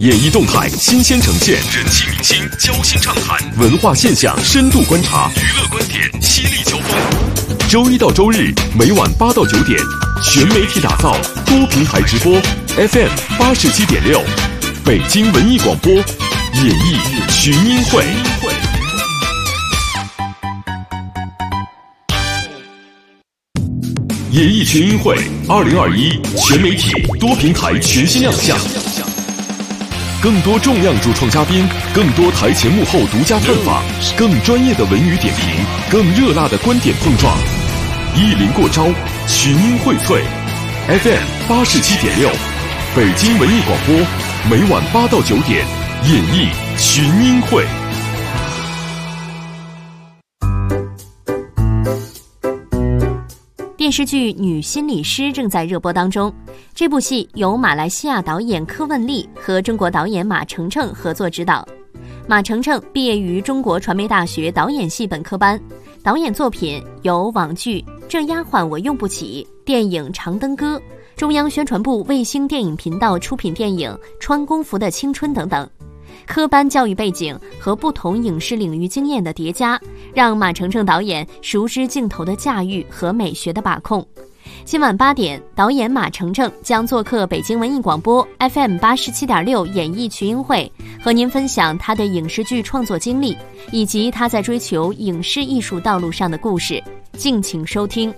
演艺动态新鲜呈现，人气明星交心畅谈，文化现象深度观察，娱乐观点犀利交锋。周一到周日每晚8到9点，全媒体打造，多平台直播 ，FM 87.6，北京文艺广播演艺群英会。演艺群英会2021全媒体多平台全新亮相，更多重量主创嘉宾，更多台前幕后独家探访，更专业的文娱点评，更热辣的观点碰撞，一临过招，群英荟萃 FM 87.6，北京文艺广播，每晚8到9点，演艺群英会。 电视剧《女心理师》正在热播当中。这部戏由马来西亚导演柯汶丽和中国导演马程程合作执导。马程程毕业于中国传媒大学导演系本科班，导演作品有网剧《这丫鬟我用不起》、电影《长灯歌》、中央宣传部卫星电影频道出品电影《穿功夫的青春》等等。科班教育背景和不同影视领域经验的叠加，让马程程导演熟知镜头的驾驭和美学的把控。今晚8点，导演马程程将做客北京文艺广播 FM 87.6演艺群英会，和您分享他的影视剧创作经历，以及他在追求影视艺术道路上的故事。敬请收听。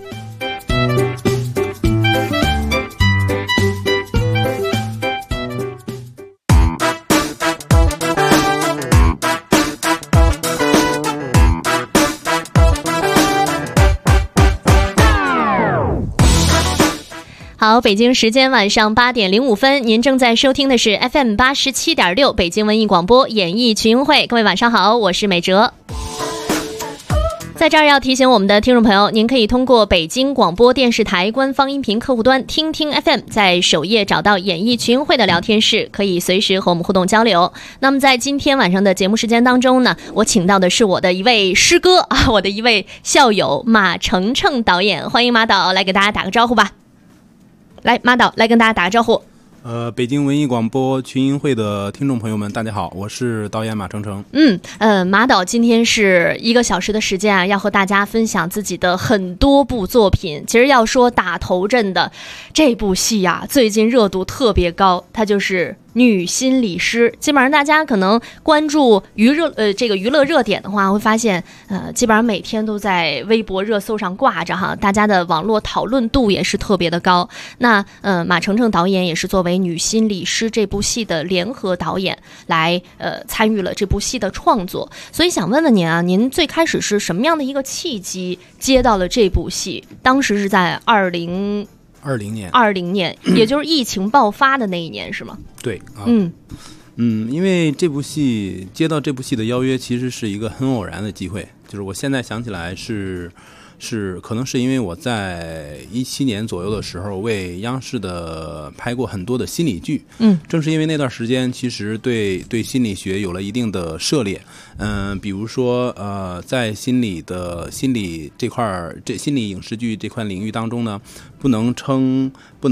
好，北京时间晚上8点05分，您正在收听的是 FM 87.6北京文艺广播演艺群英会。各位晚上好，我是美哲。在这儿要提醒我们的听众朋友，您可以通过北京广播电视台官方音频客户端听听 FM， 在首页找到演艺群英会的聊天室，可以随时和我们互动交流。那么在今天晚上的节目时间当中呢，我请到的是我的一位师哥啊，我的一位校友马程程导演，欢迎马导来给大家打个招呼吧。来，马导来跟大家打个招呼。 北京文艺广播群英会的听众朋友们，大家好，我是导演马程程。 马导今天是1个小时的时间啊，要和大家分享自己的很多部作品。其实要说打头阵的这部戏啊，最近热度特别高，它就是女心理师。基本上大家可能关注这个娱乐热点的话，会发现基本上每天都在微博热搜上挂着哈，大家的网络讨论度也是特别的高。那马程程导演也是作为女心理师这部戏的联合导演来参与了这部戏的创作。所以想问问您啊，您最开始是什么样的一个契机接到了这部戏？当时是在2020年，也就是疫情爆发的那一年，是吗？ 对啊，因为接到这部戏的邀约，其实是一个很偶然的机会。就是我现在想起来是可能是因为我在17年左右的时候为央视的拍过很多的心理剧，正是因为那段时间其实对心理学有了一定的涉猎，比如说在心理这块心理影视剧这块领域当中呢，不能称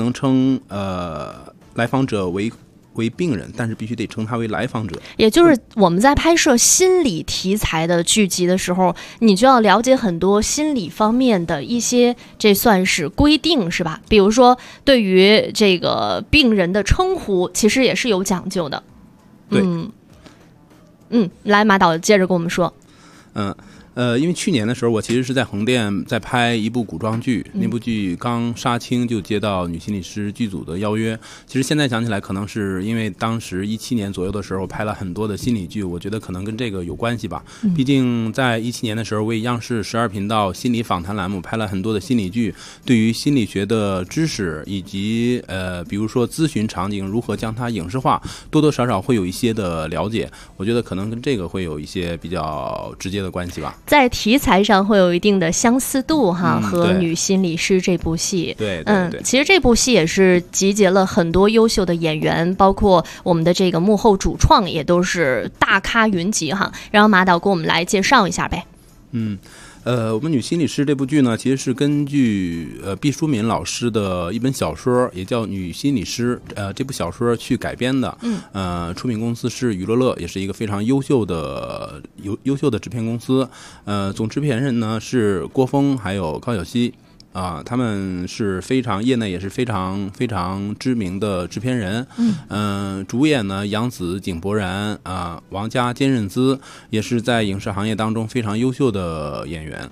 来访者为病人，但是必须得称他为来访者。也就是我们在拍摄心理题材的剧集的时候，你就要了解很多心理方面的一些，这算是规定是吧？比如说对于这个病人的称呼其实也是有讲究的。 对， 来，马导接着跟我们说。 因为去年的时候，我其实是在横店在拍一部古装剧，那部剧刚杀青就接到女心理师剧组的邀约。其实现在想起来，可能是因为当时17年左右的时候拍了很多的心理剧，我觉得可能跟这个有关系吧。毕竟在17年的时候，为央视12频道心理访谈栏目拍了很多的心理剧，对于心理学的知识以及比如说咨询场景如何将它影视化，多多少少会有一些的了解。我觉得可能跟这个会有一些比较直接的关系吧。 在题材上会有一定的相似度哈，和女心理师这部戏。 对， 其实这部戏也是集结了很多优秀的演员，包括我们的这个幕后主创也都是大咖云集哈。然后马导给我们来介绍一下呗。 我们女心理师这部剧呢，其实是根据毕淑敏老师的一本小说，也叫《女心理师》这部小说去改编的。出品公司是娱乐乐，也是一个非常优秀的制片公司。总制片人呢是郭峰还有高晓溪。他们是非常业内也是非常非常知名的制片人。主演呢杨紫、井柏然王佳、坚韧姿，也是在影视行业当中非常优秀的演员。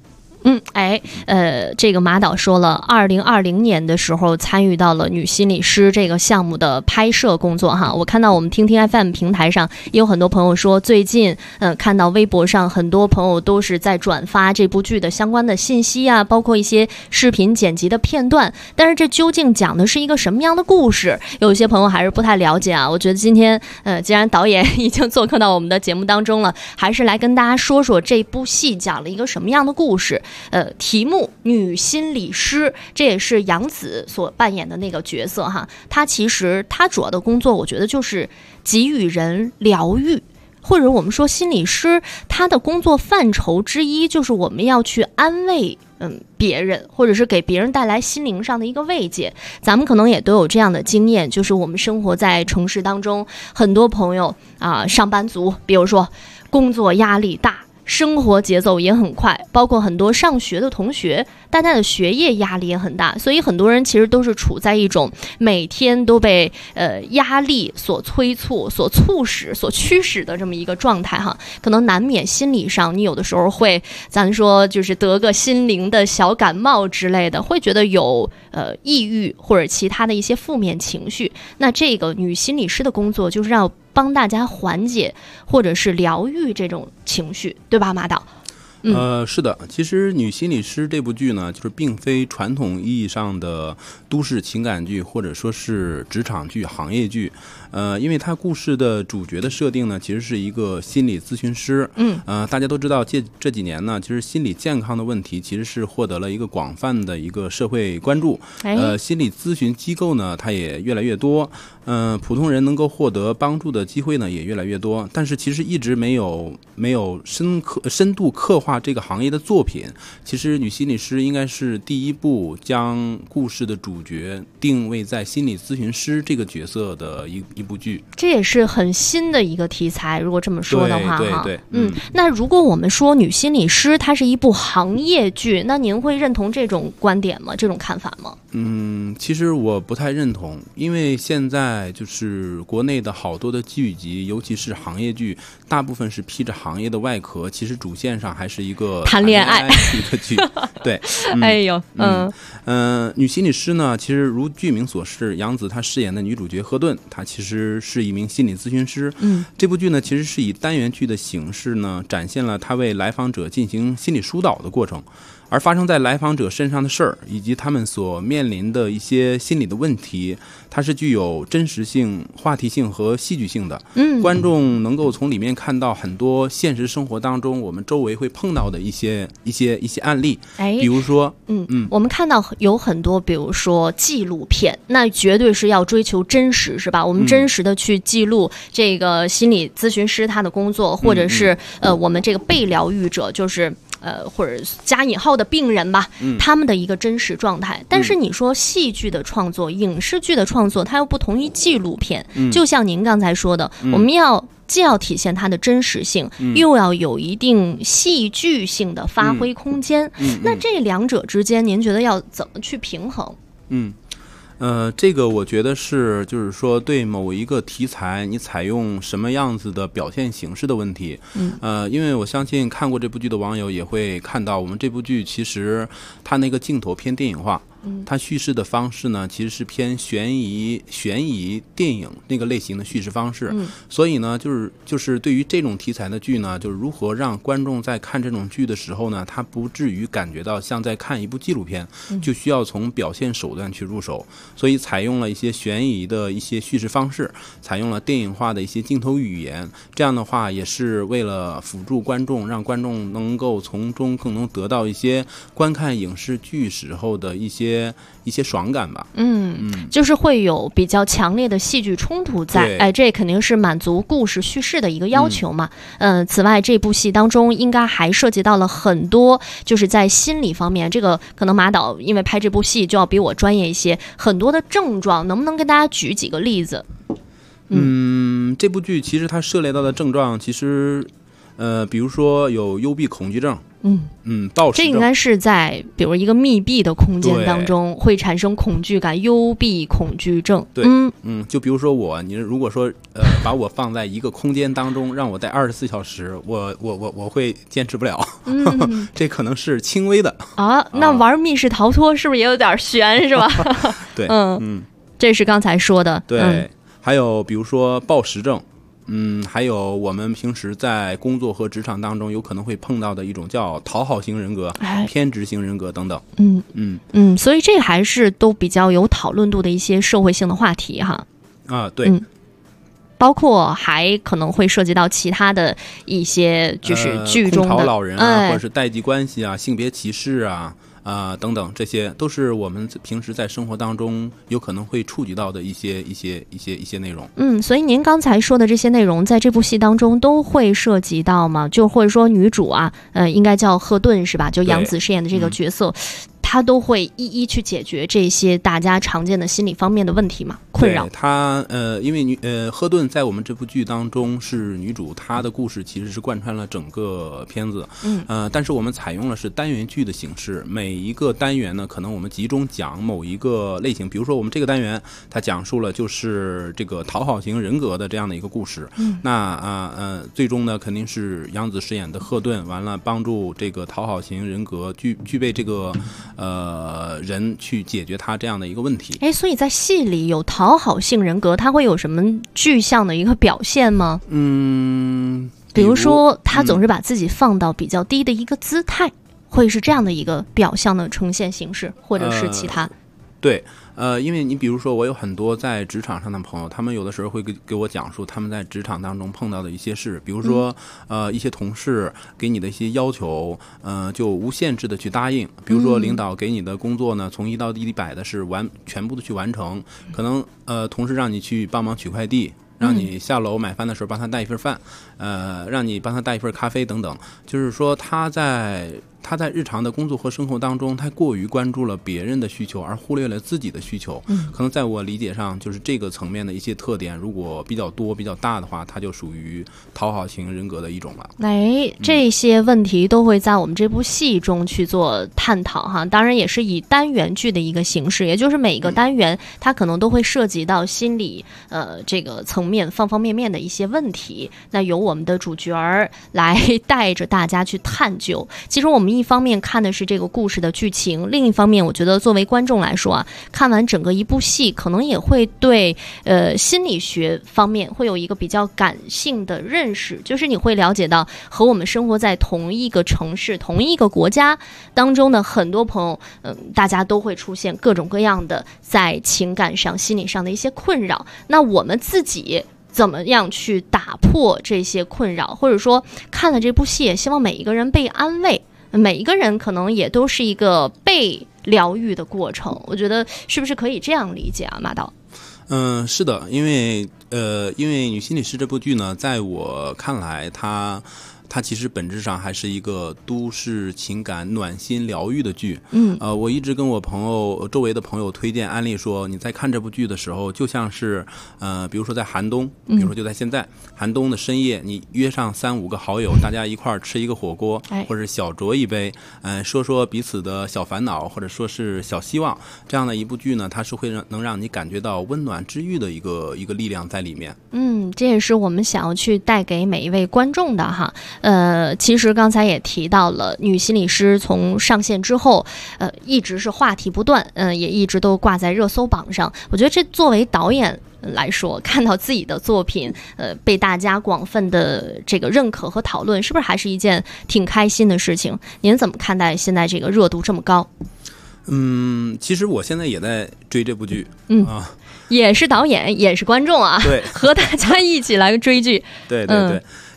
这个马导说了，2020年的时候参与到了女心理师这个项目的拍摄工作哈。我看到我们听听 FM 平台上也有很多朋友说，最近看到微博上很多朋友都是在转发这部剧的相关的信息啊，包括一些视频剪辑的片段。但是这究竟讲的是一个什么样的故事？有一些朋友还是不太了解啊。我觉得今天既然导演已经做客到我们的节目当中了，还是来跟大家说说这部戏讲了一个什么样的故事。题目女心理师，这也是杨紫所扮演的那个角色哈。她主要的工作，我觉得就是给予人疗愈，或者我们说心理师，她的工作范畴之一就是我们要去安慰别人，或者是给别人带来心灵上的一个慰藉。咱们可能也都有这样的经验，就是我们生活在城市当中，很多朋友上班族，比如说工作压力大，生活节奏也很快，包括很多上学的同学，大家的学业压力也很大，所以很多人其实都是处在一种每天都被压力所催促、所促使、所驱使的这么一个状态哈。可能难免心理上你有的时候会，咱说就是得个心灵的小感冒之类的，会觉得有抑郁或者其他的一些负面情绪。那这个女心理师的工作就是要帮大家缓解或者是疗愈这种情绪，对吧，马导？ 是的，其实《女心理师》这部剧呢，就是并非传统意义上的都市情感剧，或者说是职场剧、行业剧。因为它故事的主角的设定呢，其实是一个心理咨询师。大家都知道，这几年呢，其实心理健康的问题其实是获得了一个广泛的一个社会关注。心理咨询机构呢，它也越来越多。普通人能够获得帮助的机会呢，也越来越多。但是其实一直没有深度刻画这个行业的作品。其实《女心理师》应该是第一部将故事的主角定位在心理咨询师这个角色的一部剧。 这也是很新的一个题材，如果这么说的话哈。 对， 那如果我们说《女心理师》它是一部行业剧，那您会认同这种观点吗？这种看法吗？ 其实我不太认同，因为现在就是国内的好多的剧集，尤其是行业剧，大部分是披着行业的外壳，其实主线上还是一个谈恋爱的剧。对，女心理师呢，其实如剧名所示，杨紫她饰演的女主角何顿，她其实是一名心理咨询师。这部剧呢，其实是以单元剧的形式呢，展现了她为来访者进行心理疏导的过程。而发生在来访者身上的事儿，以及他们所面临的一些心理的问题，它是具有真实性、话题性和戏剧性的。观众能够从里面看到很多现实生活当中我们周围会碰到的一些案例。比如说， 我们看到有很多，比如说纪录片，那绝对是要追求真实，是吧？我们真实的去记录这个心理咨询师他的工作，或者是我们这个被疗愈者，就是或者加引号的病人吧，他们的一个真实状态。但是你说戏剧的创作、影视剧的创作，它又不同于纪录片。就像您刚才说的，我们既要体现它的真实性，又要有一定戏剧性的发挥空间。那这两者之间，您觉得要怎么去平衡？ 这个我觉得是，就是说对某一个题材你采用什么样子的表现形式的问题。因为我相信看过这部剧的网友也会看到，我们这部剧其实它那个镜头偏电影化。它叙事的方式呢，其实是偏悬疑电影那个类型的叙事方式。所以呢，就是对于这种题材的剧呢，就是如何让观众在看这种剧的时候呢，他不至于感觉到像在看一部纪录片，就需要从表现手段去入手。所以采用了一些悬疑的一些叙事方式，采用了电影化的一些镜头语言。这样的话，也是为了辅助观众，让观众能够从中更能得到一些观看影视剧时候的一些些爽感吧。 就是会有比较强烈的戏剧冲突在，这肯定是满足故事叙事的一个要求嘛。此外这部戏当中应该还涉及到了很多就是在心理方面，这个可能马导因为拍这部戏就要比我专业一些，很多的症状能不能跟大家举几个例子？ 这部剧其实它涉猎到的症状其实比如说有幽闭恐惧症，暴食症，这应该是在比如一个密闭的空间当中会产生恐惧感，幽闭恐惧症。 对，就比如说你如果说把我放在一个空间当中，让我待24小时，我会坚持不了。这可能是轻微的啊。那玩密室逃脱是不是也有点悬，是吧？ 对， 这是刚才说的。 对，还有比如说暴食症。还有我们平时在工作和职场当中有可能会碰到的一种叫讨好型人格、偏执型人格等等。 所以这还是都比较有讨论度的一些社会性的话题哈。 对。 包括还可能会涉及到其他的一些就是剧中的空巢老人啊，或者是代际关系啊、性别歧视啊。等等，这些都是我们平时在生活当中有可能会触及到的一些内容。 所以您刚才说的这些内容，在这部戏当中都会涉及到吗？就或者说女主啊，应该叫赫顿是吧？就杨紫饰演的这个角色。他都会一一去解决这些大家常见的心理方面的问题嘛，困扰。 他因为赫顿在我们这部剧当中是女主，她的故事其实是贯穿了整个片子。但是我们采用的是单元剧的形式，每一个单元呢，可能我们集中讲某一个类型。比如说我们这个单元，它讲述了就是这个讨好型人格的这样的一个故事。那最终呢，肯定是杨紫饰演的赫顿，完了帮助这个讨好型人格具备这个。人去解决他这样的一个问题。 所以在戏里有讨好性人格，他会有什么具象的一个表现吗？比如说他总是把自己放到比较低的一个姿态，会是这样的一个表象的呈现形式，或者是其他。 对。因为你比如说我有很多在职场上的朋友，他们有的时候会给我讲述他们在职场当中碰到的一些事，比如说一些同事给你的一些要求，就无限制的去答应。比如说领导给你的工作呢，从1到100的是全部的去完成，可能同事让你去帮忙取快递，让你下楼买饭的时候帮他带一份饭，让你帮他带一份咖啡等等。就是说他在日常的工作和生活当中，他过于关注了别人的需求，而忽略了自己的需求。可能在我理解上，就是这个层面的一些特点，如果比较多、比较大的话，它就属于讨好型人格的一种了。 这些问题都会在我们这部戏中去做探讨哈。当然也是以单元剧的一个形式，也就是每个单元它可能都会涉及到心理这个层面方方面面的一些问题。那由我们的主角儿来带着大家去探究。其实我们一方面看的是这个故事的剧情，另一方面我觉得作为观众来说啊，看完整个一部戏可能也会对心理学方面会有一个比较感性的认识，就是你会了解到和我们生活在同一个城市同一个国家当中的很多朋友大家都会出现各种各样的在情感上心理上的一些困扰，那我们自己怎么样去打破这些困扰，或者说看了这部戏也希望每一个人被安慰，每一个人可能也都是一个被疗愈的过程，我觉得是不是可以这样理解啊，马导？ 是的，因为女心理师这部剧呢，在我看来它其实本质上还是一个都市情感暖心疗愈的剧。我一直跟我周围的朋友推荐安利说，你在看这部剧的时候，就像是比如说在寒冬，比如说就在现在寒冬的深夜，你约上3-5个好友，大家一块儿吃一个火锅，或者小酌一杯，说说彼此的小烦恼，或者说是小希望，这样的一部剧呢，它是会能让你感觉到温暖治愈的一个力量在里面。 这也是我们想要去带给每一位观众的哈。其实刚才也提到了，女心理师从上线之后，一直是话题不断，也一直都挂在热搜榜上。我觉得这作为导演来说，看到自己的作品，被大家广泛的这个认可和讨论，是不是还是一件挺开心的事情？您怎么看待现在这个热度这么高？ 其实我现在也在追这部剧， 也是导演，也是观众啊， 对， 和大家一起来追剧， 对。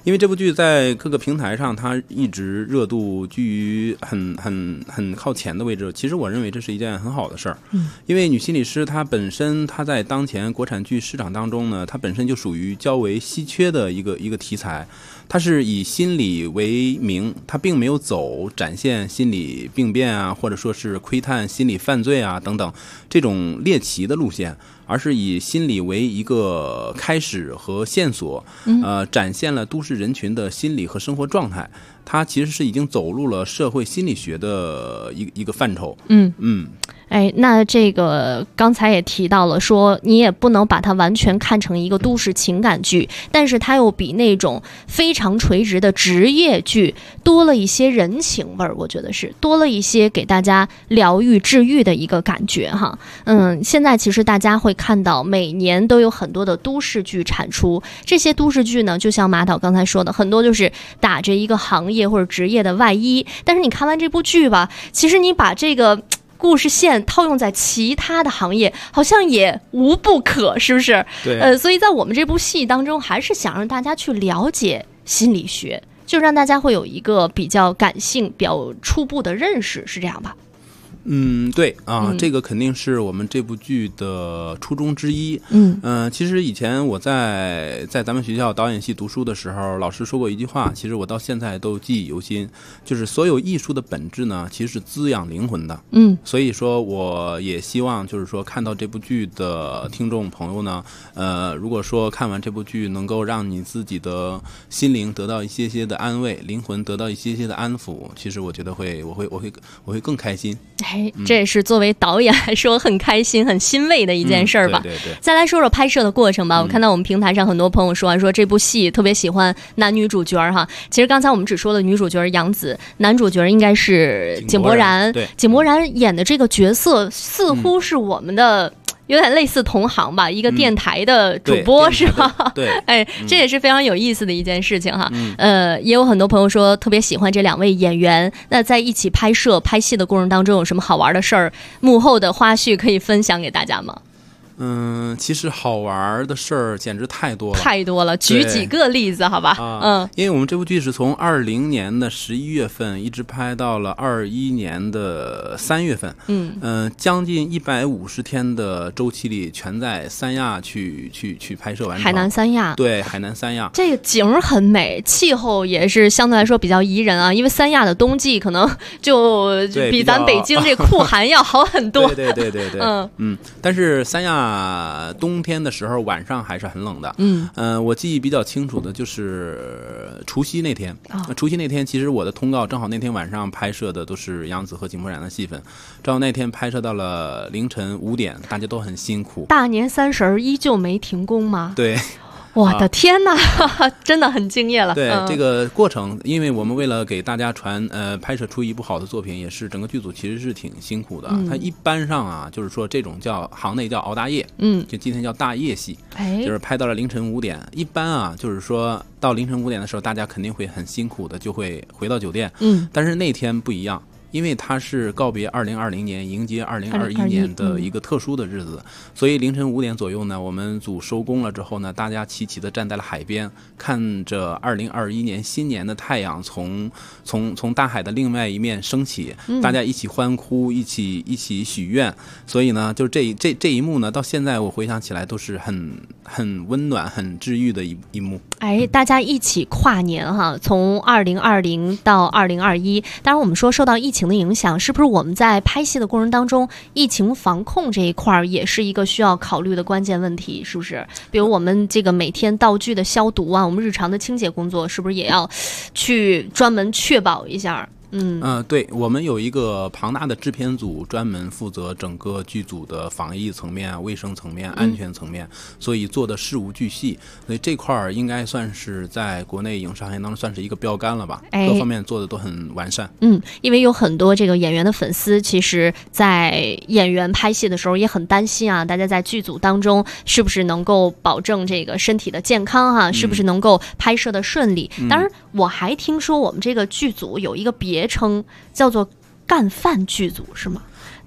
因为这部剧在各个平台上，它一直热度居于很靠前的位置。其实我认为这是一件很好的事儿，因为女心理师她本身她在当前国产剧市场当中呢，它本身就属于较为稀缺的一个题材。它是以心理为名，它并没有走展现心理病变啊，或者说是窥探心理犯罪啊等等这种猎奇的路线，而是以心理为一个开始和线索，展现了都市人群的心理和生活状态。它其实是已经走入了社会心理学的一个范畴。 哎，那这个刚才也提到了，说你也不能把它完全看成一个都市情感剧，但是它又比那种非常垂直的职业剧多了一些人情味儿，我觉得是多了一些给大家疗愈治愈的一个感觉哈。现在其实大家会看到每年都有很多的都市剧产出，这些都市剧呢，就像马导刚才说的，很多就是打着一个行业或者职业的外衣，但是你看完这部剧吧，其实你把这个故事线套用在其他的行业，好像也无不可，是不是？ 对。 所以在我们这部戏当中，还是想让大家去了解心理学，就让大家会有一个比较感性、比较初步的认识，是这样吧？ 对啊，这个肯定是我们这部剧的初衷之一。其实以前我在咱们学校导演系读书的时候，老师说过一句话，其实我到现在都记忆犹新，就是所有艺术的本质呢，其实是滋养灵魂的。所以说我也希望就是说看到这部剧的听众朋友呢，如果说看完这部剧能够让你自己的心灵得到一些些的安慰，灵魂得到一些些的安抚，其实我觉得我会更开心。 这也是作为导演来说很开心很欣慰的一件事儿吧。 对。 再来说说拍摄的过程吧。我看到我们平台上很多朋友说这部戏特别喜欢男女主角哈。其实刚才我们只说了女主角杨紫，男主角应该是井柏然。 对， 井柏然演的这个角色似乎是我们的有点类似同行吧，一个电台的主播，是吧？ 对， 这也是非常有意思的一件事情哈。也有很多朋友说特别喜欢这两位演员。那在一起拍戏的过程当中，有什么好玩的事儿？幕后的花絮可以分享给大家吗？ 其实好玩的事儿简直太多了， 举几个例子好吧？ 因为我们这部剧是从20年的11月份一直拍到了21年的3月份，将近150天的周期里，全在三亚去拍摄完成。 海南三亚， 对，海南三亚， 这个景儿很美，气候也是相对来说比较宜人啊。因为三亚的冬季可能就比咱北京这酷寒要好很多。 对。但是三亚冬天的时候晚上还是很冷的。我记忆比较清楚的就是除夕那天。除夕那天其实我的通告正好那天晚上拍摄的都是杨紫和井柏然的戏份，正好那天拍摄到了凌晨5点，大家都很辛苦。 大年30依旧没停工吗？ 对。 我的天哪，真的很敬业了。 对，这个过程，因为我们为了给大家拍摄出一部好的作品，也是整个剧组其实是挺辛苦的。它一般上啊，就是说这种行内叫熬大夜，就今天叫大夜戏，就是拍到了凌晨5点。一般啊，就是说到凌晨5点的时候，大家肯定会很辛苦的，就会回到酒店。但是那天不一样。因为它是告别2020年，迎接2021年的一个特殊的日子，所以凌晨5点左右呢，我们组收工了之后呢，大家齐齐的站在了海边，看着2021年新年的太阳从大海的另外一面升起，大家一起欢呼，一起许愿。所以呢，就这一幕呢，到现在我回想起来都是很温暖、很治愈的一幕。 大家一起跨年哈，从2020到2021。当然，我们说受到疫情的影响，是不是我们在拍戏的过程当中，疫情防控这一块也是一个需要考虑的关键问题？是不是？比如我们这个每天道具的消毒啊，我们日常的清洁工作，是不是也要去专门确保一下？ 对，我们有一个庞大的制片组，专门负责整个剧组的防疫层面、卫生层面、安全层面，所以做的事无巨细。所以这块应该算是在国内影视行业当中算是一个标杆了吧？各方面做的都很完善。 因为有很多这个演员的粉丝，其实在演员拍戏的时候也很担心啊，大家在剧组当中是不是能够保证这个身体的健康啊？是不是能够拍摄的顺利？当然，我还听说我们这个剧组有一个别称叫做干饭剧组，是吗？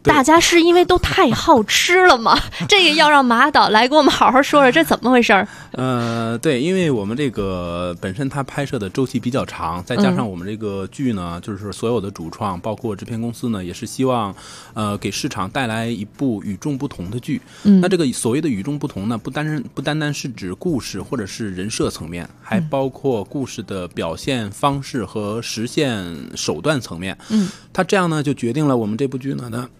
大家是因为都太好吃了吗？这个要让马导来给我们好好说说，这怎么回事？ 对，因为我们这个本身它拍摄的周期比较长，再加上我们这个剧呢，就是所有的主创包括制片公司呢，也是希望给市场带来一部与众不同的剧。那这个所谓的与众不同呢，不单单是指故事或者是人设层面，还包括故事的表现方式和实现手段层面。它这样呢，就决定了我们这部剧呢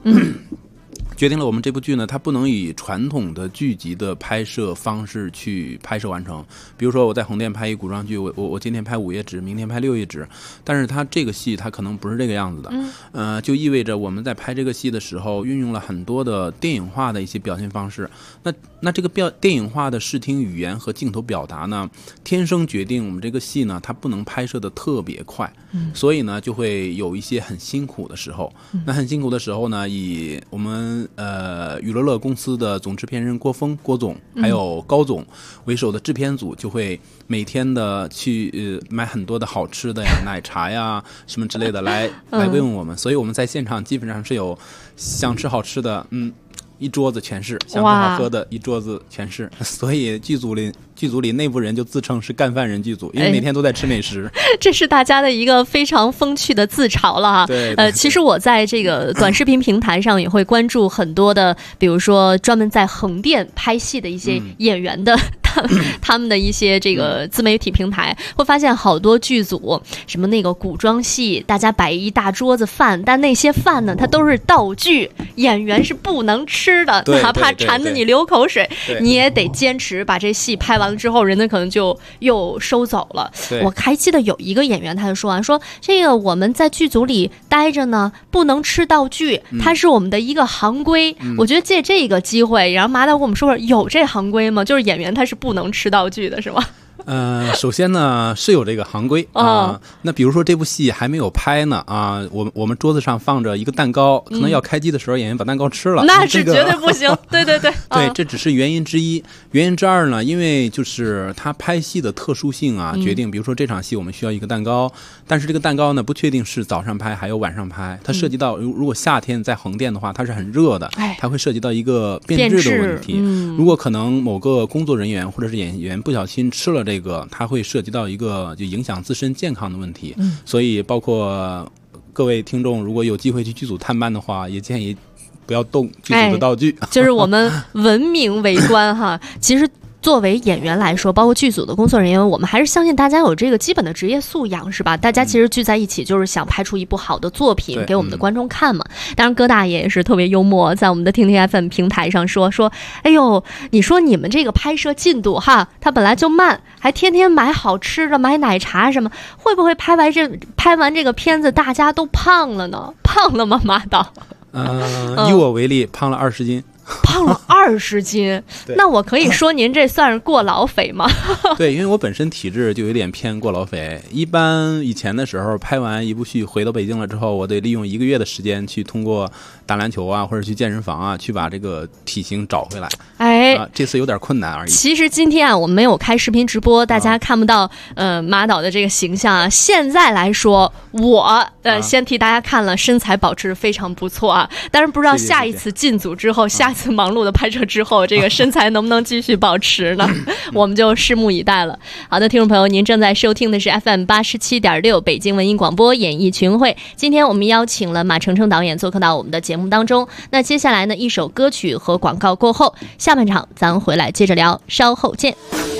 它不能以传统的剧集的拍摄方式去拍摄完成。比如说我在横店拍一古装剧，我今天拍5页纸，明天拍6页纸，但是它这个戏它可能不是这个样子的。就意味着我们在拍这个戏的时候运用了很多的电影化的一些表现方式。那这个电影化的视听语言和镜头表达呢，天生决定我们这个戏呢，它不能拍摄的特别快，所以呢就会有一些很辛苦的时候。那很辛苦的时候呢，以我们娱乐乐公司的总制片人郭总还有高总为首的制片组，就会每天的去买很多的好吃的呀、奶茶呀什么之类的来慰问我们。所以我们在现场基本上是有想吃好吃的，一桌子全是，想吃好喝的一桌子全是。所以剧组里内部人就自称是干饭人剧组，因为每天都在吃美食。 这是大家的一个非常风趣的自嘲了哈。 对， 其实我在这个短视频平台上也会关注很多的，比如说专门在横店拍戏的一些演员的他们的一些这个自媒体平台，会发现好多剧组什么那个古装戏，大家摆一大桌子饭，但那些饭呢，它都是道具，演员是不能吃的，哪怕馋得你流口水，你也得坚持把这戏拍完了之后，人家可能就又收走了。我还记得有一个演员，他就说完说这个我们在剧组里待着呢，不能吃道具，它是我们的一个行规。我觉得借这个机会，然后马导跟我们说说，有这行规吗？就是演员他是不能吃道具的，是吗？ 首先呢是有这个行规啊。那比如说这部戏还没有拍呢啊，我们桌子上放着一个蛋糕，可能要开机的时候演员把蛋糕吃了， 那是绝对不行。对， 这只是原因之一。原因之二呢，因为就是他拍戏的特殊性啊，决定比如说这场戏我们需要一个蛋糕，但是这个蛋糕呢不确定是早上拍还有晚上拍，它涉及到如果夏天在横店的话，它是很热的，它会涉及到一个变质的问题。如果可能某个工作人员或者是演员不小心吃了这个，它会涉及到一个就影响自身健康的问题。所以包括各位听众如果有机会去剧组探班的话，也建议不要动剧组的道具。 就是我们文明为官哈。其实作为演员来说，包括剧组的工作人员，我们还是相信大家有这个基本的职业素养，是吧？大家其实聚在一起就是想拍出一部好的作品给我们的观众看嘛。当然，戈大爷也是特别幽默，在我们的听听 FM 平台上说，哎呦，你说你们这个拍摄进度哈，它本来就慢，还天天买好吃的、买奶茶什么，会不会拍完这个片子大家都胖了呢？胖了吗，马导？ 以我为例，胖了20斤。 胖了20斤，那我可以说您这算是过劳肥吗？ 对，因为我本身体质就有点偏过劳肥。一般以前的时候拍完一部剧回到北京了之后，我得利用1个月的时间去通过打篮球啊或者去健身房啊去把这个体型找回来。这次有点困难而已。 其实今天啊我们没有开视频直播，大家看不到马导的这个形象啊。现在来说我先替大家看了，身材保持得非常不错啊。但是不知道下一次进组之后，下一次忙碌的拍摄之后，这个身材能不能继续保持呢？我们就拭目以待了。好的，听众朋友，您正在收听的是 FM 87.6北京文艺广播演艺群会。今天我们邀请了马承承导演做客到我们的节目当中。那接下来呢，一首歌曲和广告过后，下半场咱回来接着聊，稍后见。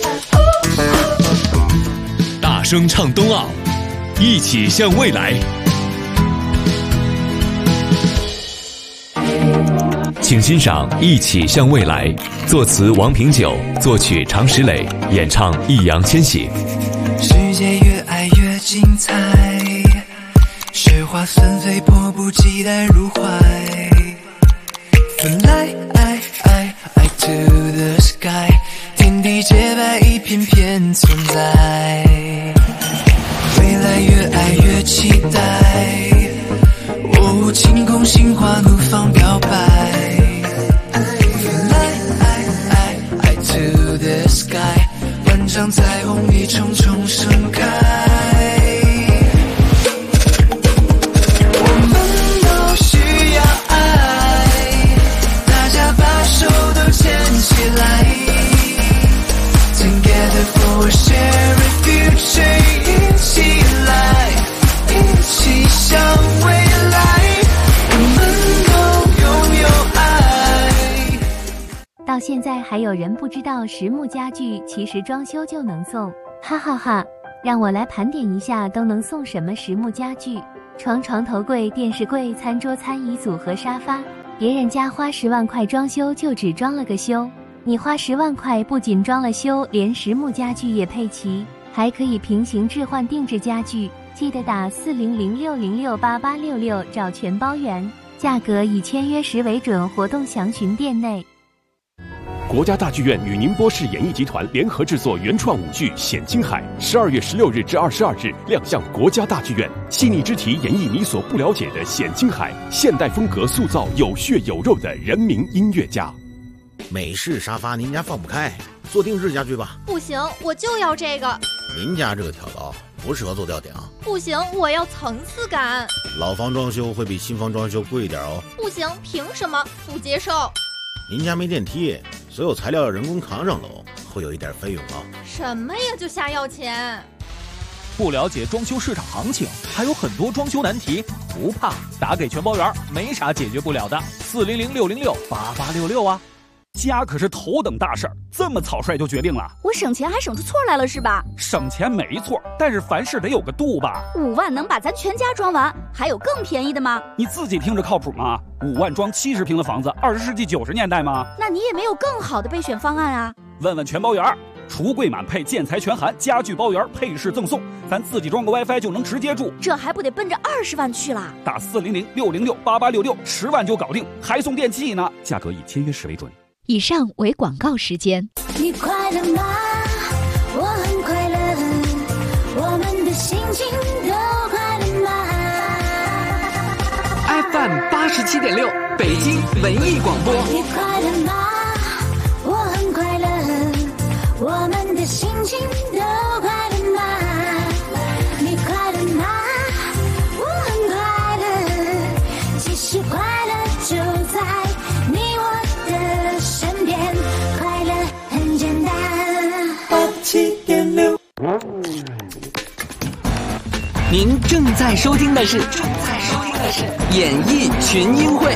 大声唱冬奥，一起向未来。请欣赏《一起向未来》，作词王平久，作曲常石磊，演唱易烊千玺。 世界越爱越精彩，雪花纷飞，迫不及待入怀。Fly to the sky， 天地洁白，一片片存在。未来越爱越期待，晴空心花怒放表白。Fly to the sky， 万丈彩虹一重重盛开。我们都需要爱。 还有人不知道实木家具其实装修就能送，哈哈哈！让我来盘点一下都能送什么实木家具：床、床头柜、电视柜、餐桌、餐椅组和沙发。别人家花10万块装修就只装了个修，你花10万块不仅装了修，连实木家具也配齐，还可以平行置换定制家具。记得打4006068866找全包圆，价格以签约时为准，活动详询店内。 国家大剧院与宁波市演艺集团联合制作原创舞剧《显青海》，12月16日至22日亮相国家大剧院，细腻之题演绎你所不了解的显青海，现代风格塑造有血有肉的人民音乐家。 美式沙发您家放不开，做定制家具吧。 不行，我就要这个。 您家这个挑高不适合做吊顶。 不行，我要层次感。 老房装修会比新房装修贵一点哦。 不行，凭什么？不接受。 您家没电梯，所有材料要人工扛上楼，会有一点费用哦。 什么呀，就瞎要钱？ 不了解装修市场行情，还有很多装修难题，不怕，打给全包圆，没啥解决不了的。400-606-8866啊！家可是头等大事儿，这么草率就决定了？ 我省钱还省出错来了是吧？ 省钱没错，但是凡事得有个度吧。 5万能把咱全家装完，还有更便宜的吗？ 你自己听着靠谱吗？5万装70平的房子，20世纪90年代吗？ 那你也没有更好的备选方案啊？ 问问全包圆，橱柜满配，建材全含，家具包圆，配饰赠送，咱自己装个 WiFi 就能直接住， 这还不得奔着20万去了？ 打400-606-8866，10万就搞定，还送电器呢，价格以签约时为准。 以上为广告时间。 你快乐吗？我很快乐，我们的心情都快乐吗 ？FM 87.6，北京文艺广播。 你快乐吗？我很快乐，我们的心情都快乐吗？你快乐吗？我很快乐，其实快乐就在你我的身边，快乐很简单。87.6， 您正在收听的是演艺群英会。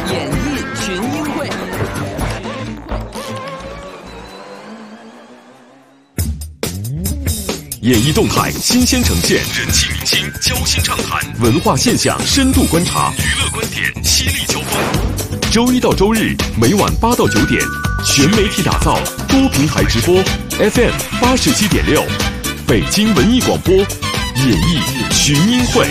演艺动态新鲜呈现，人气明星交心畅谈，文化现象深度观察，娱乐观点犀利交锋。周一到周日每晚8到9点，全媒体打造，多平台直播 ，FM 87.6，北京文艺广播，演艺群英会。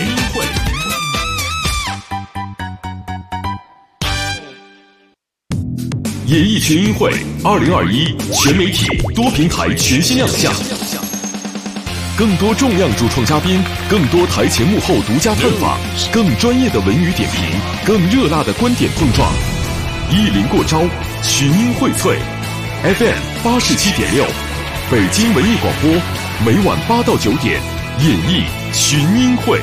演艺群英会2021全媒体多平台全新亮相。更多重量主创嘉宾，更多台前幕后独家探访，更专业的文娱点评，更热辣的观点碰撞，一临过招，群英荟萃。FM 87.6，北京文艺广播，每晚8到9点，演艺群英会。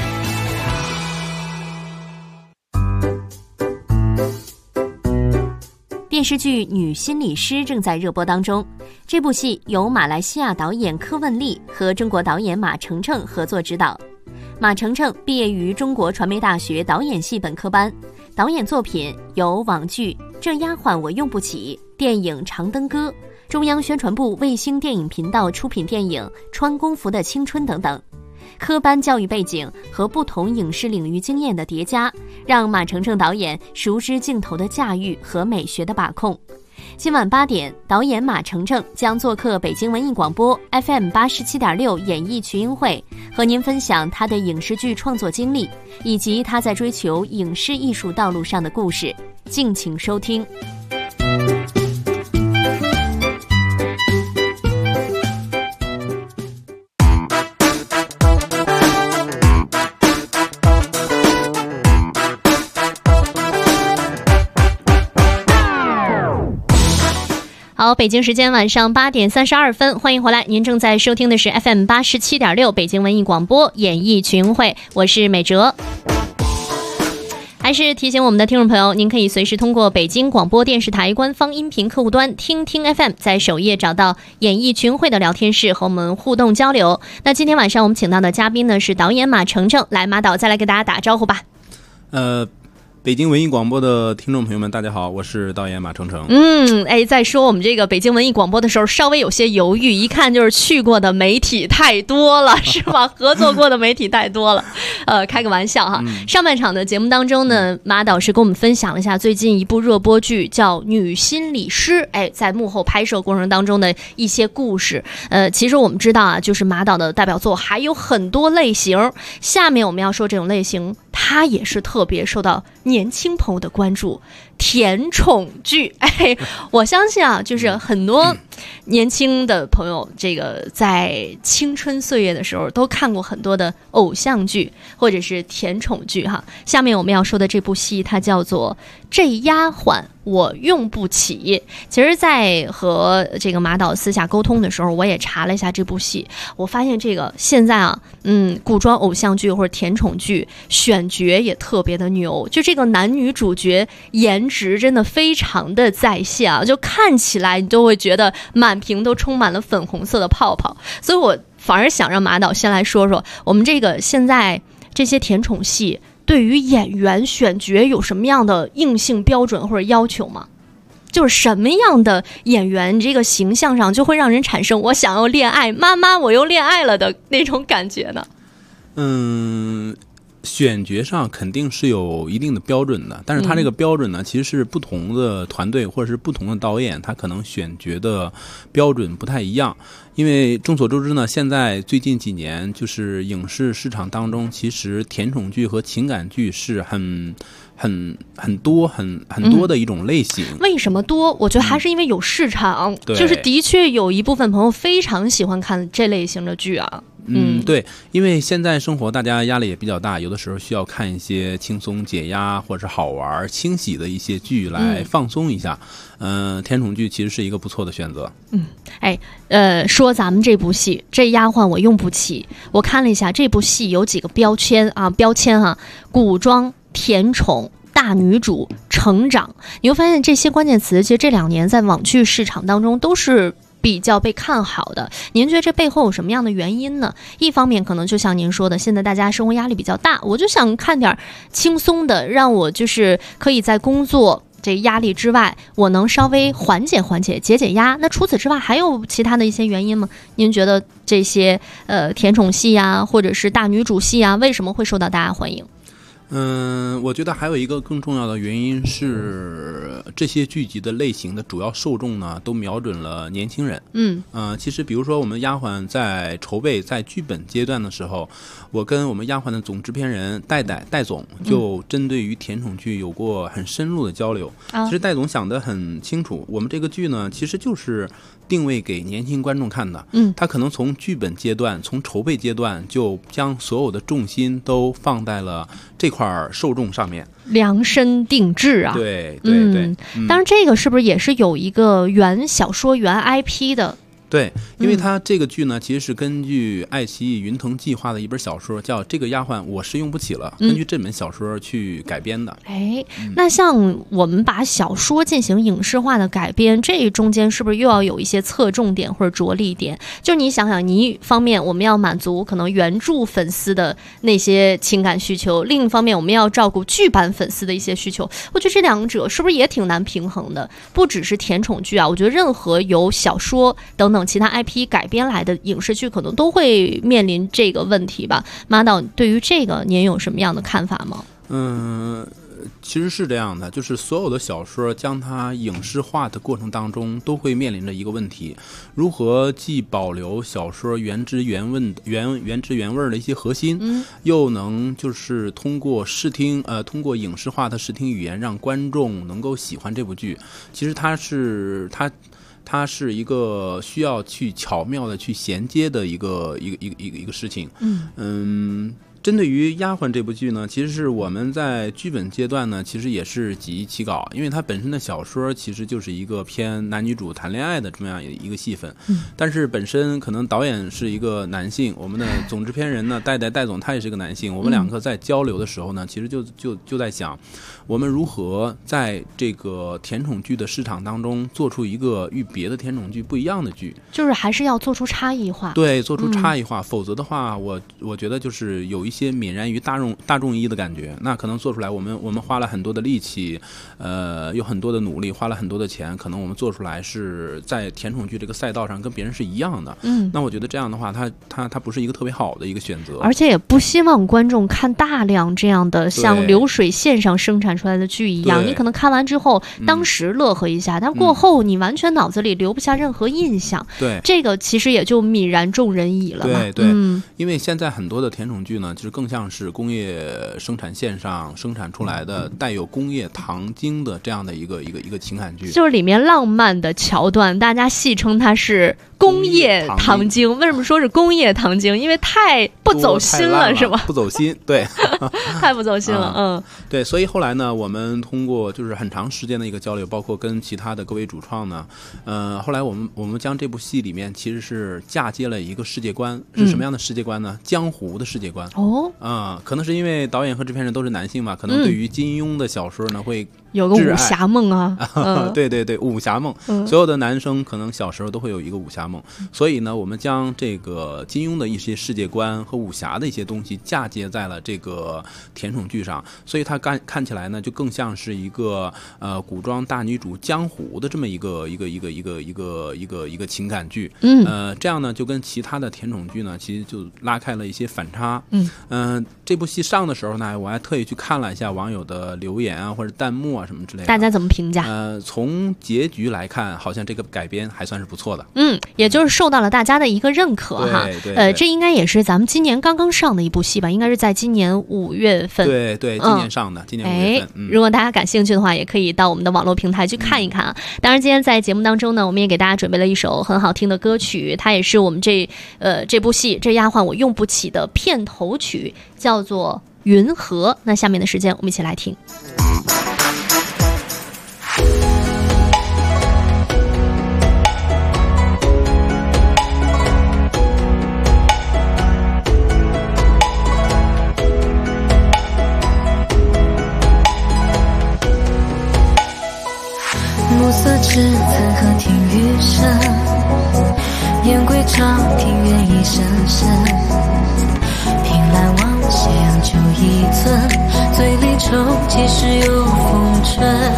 电视剧《女心理师》正在热播当中。这部戏由马来西亚导演柯汶利和中国导演马程程合作执导。马程程毕业于中国传媒大学导演系本科班，导演作品有网剧《这丫鬟我用不起》、电影《长灯歌》，中央宣传部卫星电影频道出品电影《穿工服的青春》等等。科班教育背景和不同影视领域经验的叠加，让马程程导演熟知镜头的驾驭和美学的把控。今晚8点，导演马程程将做客北京文艺广播 FM 87.6演艺群英会，和您分享他的影视剧创作经历，以及他在追求影视艺术道路上的故事。敬请收听。好，北京时间晚上8点32分，欢迎回来。您正在收听的是 FM 87.6北京文艺广播演艺群会，我是美哲。还是提醒我们的听众朋友，您可以随时通过北京广播电视台官方音频客户端听听 FM， 在首页找到演艺群会的聊天室和我们互动交流。那今天晚上我们请到的嘉宾呢是导演马程程，来马导再来给大家打招呼吧。 北京文艺广播的听众朋友们，大家好，我是导演马程程。 在说我们这个北京文艺广播的时候，稍微有些犹豫，一看就是去过的媒体太多了，是吧？合作过的媒体太多了。开个玩笑哈。上半场的节目当中呢，马导是跟我们分享了一下最近一部热播剧叫《女心理师》，在幕后拍摄过程当中的一些故事。其实我们知道啊，就是马导的代表作还有很多类型。下面我们要说这种类型，它也是特别受到年轻朋友的关注，甜宠剧。我相信啊，就是很多年轻的朋友，这个在青春岁月的时候都看过很多的偶像剧或者是甜宠剧哈。下面我们要说的这部戏，它叫做《这丫鬟我用不起》。其实在和这个马导私下沟通的时候，我也查了一下这部戏，我发现这个现在啊，古装偶像剧或者甜宠剧选角也特别的牛，就这个男女主角颜值真的非常的在线啊，就看起来你都会觉得满屏都充满了粉红色的泡泡。所以我反而想让马导先来说说我们这个现在这些甜宠戏对于演员选角有什么样的硬性标准或者要求吗？就是什么样的演员这个形象上就会让人产生我想要恋爱，妈妈我又恋爱了的那种感觉呢？ 选角上肯定是有一定的标准的，但是他这个标准呢，其实是不同的团队或者是不同的导演，他可能选角的标准不太一样。因为众所周知呢，现在最近几年就是影视市场当中，其实甜宠剧和情感剧是很多的一种类型。 为什么多？我觉得还是因为有市场，就是的确有一部分朋友非常喜欢看这类型的剧啊。 对，因为现在生活大家压力也比较大，有的时候需要看一些轻松解压或者好玩清喜的一些剧来放松一下。甜宠剧其实是一个不错的选择。 说咱们这部戏《这丫鬟我用不起》，我看了一下这部戏有几个标签哈，古装、甜宠、大女主、成长。你会发现这些关键词其实这2年在网剧市场当中都是比较被看好的。您觉得这背后有什么样的原因呢？一方面可能就像您说的，现在大家生活压力比较大，我就想看点轻松的，让我就是可以在工作这压力之外，我能稍微缓解缓解、解解压。那除此之外还有其他的一些原因吗？您觉得这些甜宠戏啊，或者是大女主戏啊，为什么会受到大家欢迎？ 我觉得还有一个更重要的原因是，这些剧集的类型的主要受众呢，都瞄准了年轻人。其实比如说我们丫鬟在筹备在剧本阶段的时候，我跟我们丫鬟的总制片人戴总就针对于甜宠剧有过很深入的交流。其实戴总想得很清楚，我们这个剧呢，其实就是定位给年轻观众看的。他可能从剧本阶段、从筹备阶段就将所有的重心都放在了这块受众上面， 量身定制啊。 对。 当然这个是不是也是有一个原小说原 IP 的？ 对，因为它这个剧呢，其实是根据爱奇艺云腾计划的一本小说叫《这个丫鬟我是用不起了》，根据这本小说去改编的。 那像我们把小说进行影视化的改编，这中间是不是又要有一些侧重点或者着力点？就你想想，你一方面我们要满足可能原著粉丝的那些情感需求，另一方面我们要照顾剧版粉丝的一些需求，我觉得这两者是不是也挺难平衡的？不只是甜宠剧啊，我觉得任何由小说等等其他 IP 改编来的影视剧可能都会面临这个问题吧。马导对于这个您有什么样的看法吗？ 其实是这样的，就是所有的小说将它影视化的过程当中都会面临着一个问题，如何既保留小说原汁原味的一些核心，又能就是通过影视化的视听语言让观众能够喜欢这部剧。其实它是一个需要去巧妙的去衔接的一个事情。针对于丫鬟这部剧呢，其实是我们在剧本阶段呢，其实也是几易其稿，因为它本身的小说其实就是一个偏男女主谈恋爱的这么样一个戏份。但是本身可能导演是一个男性，我们的总制片人呢戴总他也是个男性，我们两个在交流的时候呢，其实就在想，我们如何在这个甜宠剧的市场当中做出一个与别的甜宠剧不一样的剧， 就是还是要做出差异化。 对，做出差异化，否则的话我觉得就是有一一些泯然于大众衣的感觉。那可能做出来，我们花了很多的力气，有很多的努力，花了很多的钱，可能我们做出来是在甜宠剧这个赛道上跟别人是一样的。那我觉得这样的话，它不是一个特别好的一个选择， 而且也不希望观众看大量这样的像流水线上生产出来的剧一样，你可能看完之后当时乐呵一下，但过后你完全脑子里留不下任何印象。 对， 这个其实也就泯然众人矣了嘛。 对，因为现在很多的甜宠剧呢，其实更像是工业生产线上生产出来的带有工业糖精的这样的一个情感剧， 就是里面浪漫的桥段，大家戏称它是工业糖精。为什么说是工业糖精？因为太不走心了，是吧？ 不走心，对， 太不走心了。 对，所以后来呢，我们通过就是很长时间的一个交流，包括跟其他的各位主创呢，后来我们将这部戏里面其实是嫁接了一个世界观，是什么样的世界观呢？江湖的世界观。可能是因为导演和制片人都是男性嘛，可能对于金庸的小说呢会有个武侠梦啊。 对，武侠梦，所有的男生可能小时候都会有一个武侠梦，所以呢，我们将这个金庸的一些世界观和武侠的一些东西嫁接在了这个甜宠剧上，所以它看起来呢就更像是一个古装大女主江湖的这么一个情感剧。这样呢就跟其他的甜宠剧呢其实就拉开了一些反差。这部戏上的时候呢，我还特意去看了一下网友的留言啊或者弹幕啊什么之类的， 大家怎么评价？ 从结局来看，好像这个改编还算是不错的。 也就是受到了大家的一个认可哈。 对， 这应该也是咱们今年刚刚上的一部戏吧？应该是在今年5月份。 对，今年上的，今年5月份。 如果大家感兴趣的话，也可以到我们的网络平台去看一看啊。当然，今天在节目当中呢，我们也给大家准备了一首很好听的歌曲，它也是我们这部戏《这丫鬟我用不起》的片头曲，叫做《云河》。那下面的时间，我们一起来听。 暮色之残荷听雨声，燕归巢庭院一声声，凭栏望斜阳就一寸，醉里抽几时有风春。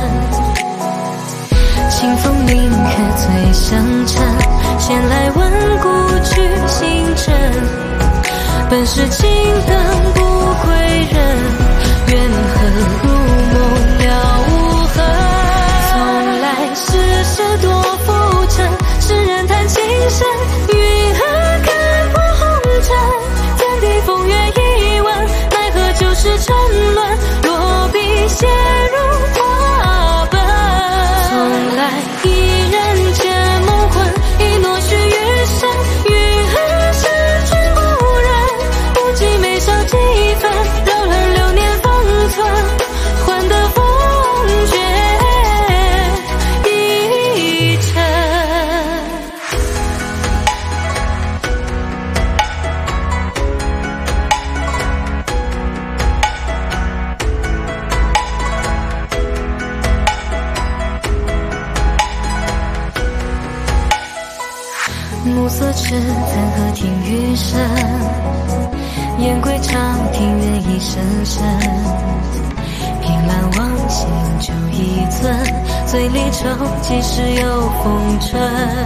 清风明月醉香尘，闲来问故去星辰，本是青灯不归人，缘何如梦了无痕。世事多浮沉，世人谈情深，云何看破红尘？天地风月一问，奈何旧事沉沦，落笔写入花本。从来一人间梦魂，一诺须余生，云何是君故人？不及眉梢几分，绕了流年方寸，换得风绝暮色痴残荷听雨声，燕归巢庭院一声声，凭栏望斜阳就一寸，醉里抽几时有风春。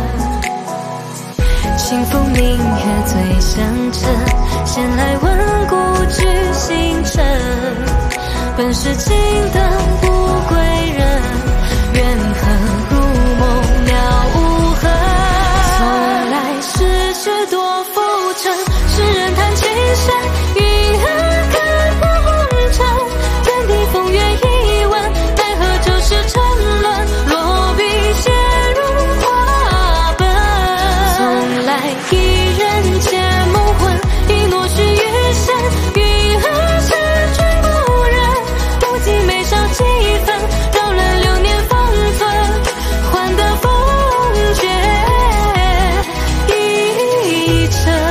清风明月醉香尘，闲来问故去星辰，本是青灯不归人，缘何如梦了无痕。从来世事多浮沉，世人谈情深，云何看破红尘？天地风月一问，奈何旧事沉沦，落笔写入花本。从来一人间梦魂，一诺须余生，云何是君故人？不及眉梢几分，绕了流年方寸，换得风绝一尘。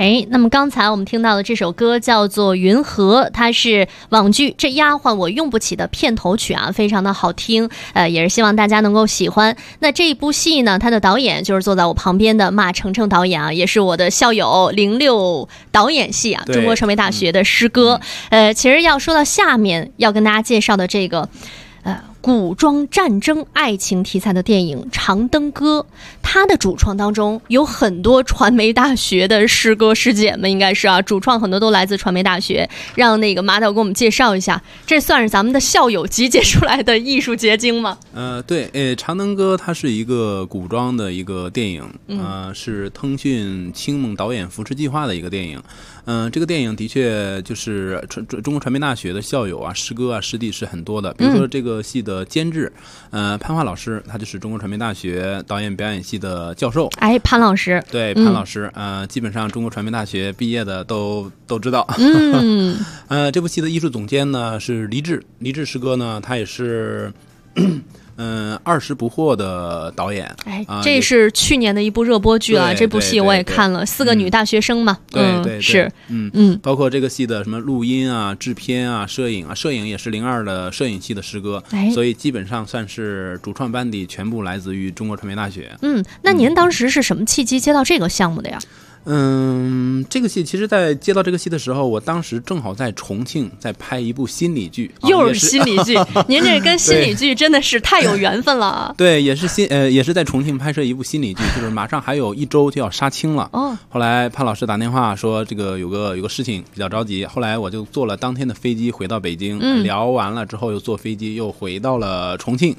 那么刚才我们听到的这首歌叫做《云河》，它是网剧《这丫鬟我用不起》的片头曲啊，非常的好听，也是希望大家能够喜欢。那这一部戏呢，它的导演就是坐在我旁边的马程程导演啊，也是我的校友06导演系啊，中国传媒大学的师哥。其实要说到下面要跟大家介绍的这个古装战争爱情题材的电影《长灯歌》，它的主创当中有很多传媒大学的师哥师姐们，应该是啊，主创很多都来自传媒大学。让那个马导给我们介绍一下，这算是咱们的校友集结出来的艺术结晶吗？ 对，长灯歌它是一个古装的一个电影，是腾讯青梦导演扶持计划的一个电影。这个电影的确就是中国传媒大学的校友啊、师哥啊、师弟是很多的。比如说这个戏的监制，潘华老师，他就是中国传媒大学导演表演系的教授。 潘老师， 对，潘老师，基本上中国传媒大学毕业的都知道。这部戏的艺术总监呢是黎志师哥呢，他也是。20不惑的导演， 这是去年的一部热播剧啊，这部戏我也看了，4个女大学生嘛， 对， 是， 包括这个戏的什么录音啊、制片啊、摄影也是02的摄影系的师哥，所以基本上算是主创班底全部来自于中国传媒大学。 那您当时是什么契机接到这个项目的呀？ 这个戏其实在接到这个戏的时候，我当时正好在重庆在拍一部心理剧， 又是心理剧。您这跟心理剧真的是太有缘分了。 对，也是在重庆拍摄一部心理剧，就是马上还有1周就要杀青了。后来潘老师打电话说这个有个事情比较着急，后来我就坐了当天的飞机回到北京，聊完了之后又坐飞机又回到了重庆。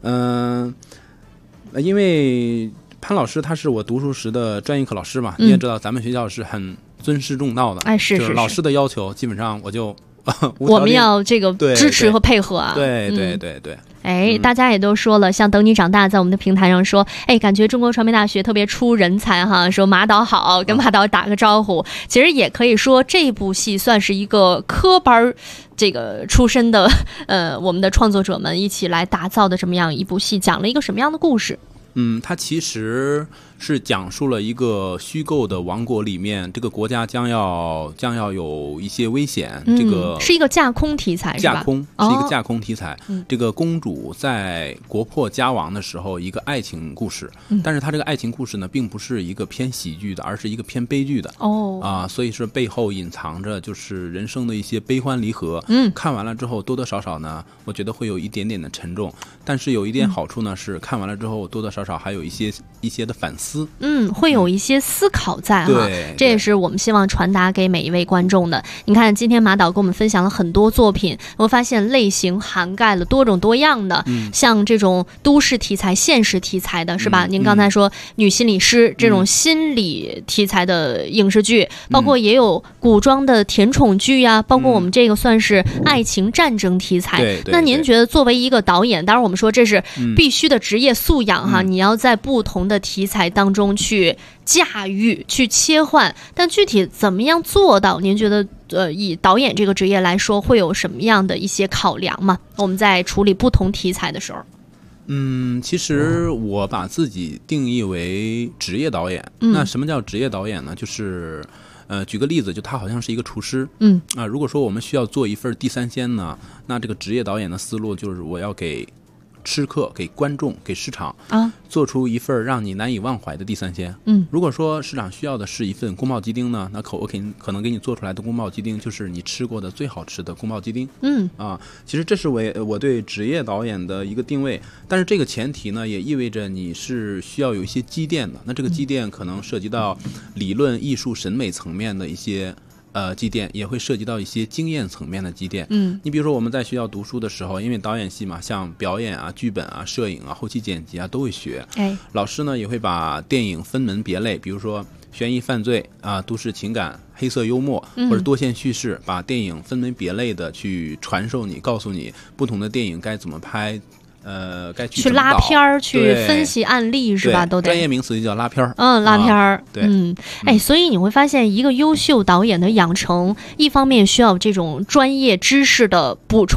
因为潘老师他是我读书时的专业课老师嘛，你也知道咱们学校是很尊师重道的， 是老师的要求基本上我就我们要这个支持和配合啊。 对。 大家也都说了，像等你长大在我们的平台上说，感觉中国传媒大学特别出人才哈，说马导好，跟马导打个招呼。其实也可以说这部戏算是一个科班这个出身的我们的创作者们一起来打造的这么样一部戏，讲了一个什么样的故事？ 它其实是讲述了一个虚构的王国里面，这个国家将要有一些危险。这个是一个架空题材，是吧？ 是一个架空题材。这个公主在国破家亡的时候，一个爱情故事。但是它这个爱情故事呢，并不是一个偏喜剧的，而是一个偏悲剧的。所以说背后隐藏着就是人生的一些悲欢离合。看完了之后多多少少呢，我觉得会有一点点的沉重。但是有一点好处呢，是看完了之后多多少少还有一些的反思。 会有一些思考在哈，这也是我们希望传达给每一位观众的。你看今天马导跟我们分享了很多作品，我发现类型涵盖了多种多样的，像这种都市题材、现实题材的是吧？您刚才说女心理师这种心理题材的影视剧，包括也有古装的甜宠剧呀，包括我们这个算是爱情战争题材。那您觉得作为一个导演，当然我们说这是必须的职业素养哈，你要在不同的题材当中去驾驭、去切换，但具体怎么样做到？您觉得以导演这个职业来说，会有什么样的一些考量吗？我们在处理不同题材的时候。 其实我把自己定义为职业导演。那什么叫职业导演呢？就是举个例子，就他好像是一个厨师。如果说我们需要做一份地三鲜呢，那这个职业导演的思路就是我要给吃客、给观众、给市场做出一份让你难以忘怀的地三鲜。如果说市场需要的是一份宫保鸡丁呢，那我可能给你做出来的宫保鸡丁就是你吃过的最好吃的宫保鸡丁。其实这是我对职业导演的一个定位，但是这个前提呢，也意味着你是需要有一些积淀的。那这个积淀可能涉及到理论、艺术、审美层面的一些积淀，也会涉及到一些经验层面的积淀。你比如说我们在学校读书的时候，因为导演系嘛，像表演啊、剧本啊、摄影啊、后期剪辑啊都会学。老师呢也会把电影分门别类，比如说悬疑犯罪啊、都市情感、黑色幽默或者多线叙事，把电影分门别类的去传授你，告诉你不同的电影该怎么拍。该去拉片儿，去分析案例是吧？都得专业名词就叫拉片儿。 拉片儿。 对， 所以你会发现，一个优秀导演的养成，一方面需要这种专业知识的补充。